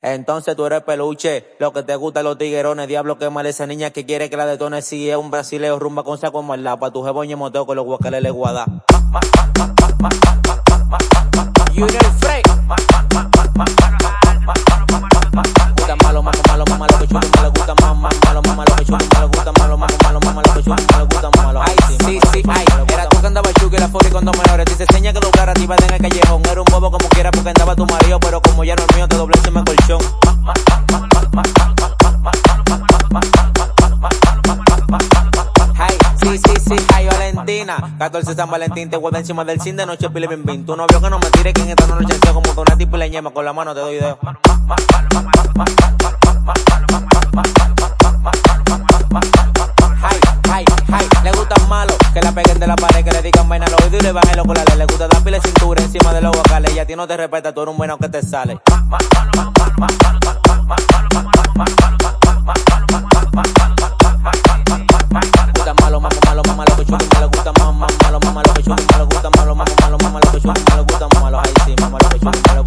Entonces tú eres peluche, lo que te gustan los tiguerones, diablo que mal esa niña que quiere que la detone si es un brasileo rumba con saco como el lado, pa' tu jeboñe moteo con los guacales le guada. Junior Frey. Gusta malo, malo, malo, malo, que chulo, malo, gusta malo, malo, malo, que chulo, malo, gusta malo, malo, malo, malo, que chulo, malo, gusta malo. Ay, sí, sí, ay, era tú que andabas chuki, la furi con dos menores, te enseña que tu cara te iba en el callejón, era un bobo como quiera porque andaba tu marido, pero como ya no es mío, te doblé ese colchón. Ay, sí, sí, sí, ay, Valentina, 14 San Valentín, te guarda encima del cine de noche, pile bim bim, tu novio que no me tire, que en esta noche sea como con una tipo y le ñema, con la mano te doy dedo. Le gustan malos, que la peguen de la pared, que le digan vaina al oído y le bajen los oculares. Le gusta dar pile cintura encima de los vocales, y a ti no te respeta, tú eres un bueno que te sale. Gusta malo, malo, malo, malo, que chulo, malo, gusta malo, malo, malo, que chulo, malo, gusta malo, malo, malo, malo, que chulo, malo, gusta malo, ay sí, malo, que chulo, malo.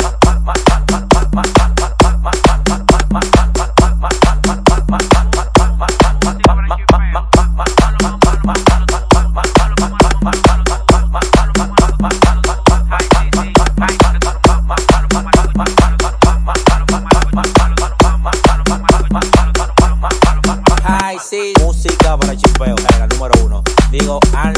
Ay, sí. Música para chipeo, la número 1. Digo,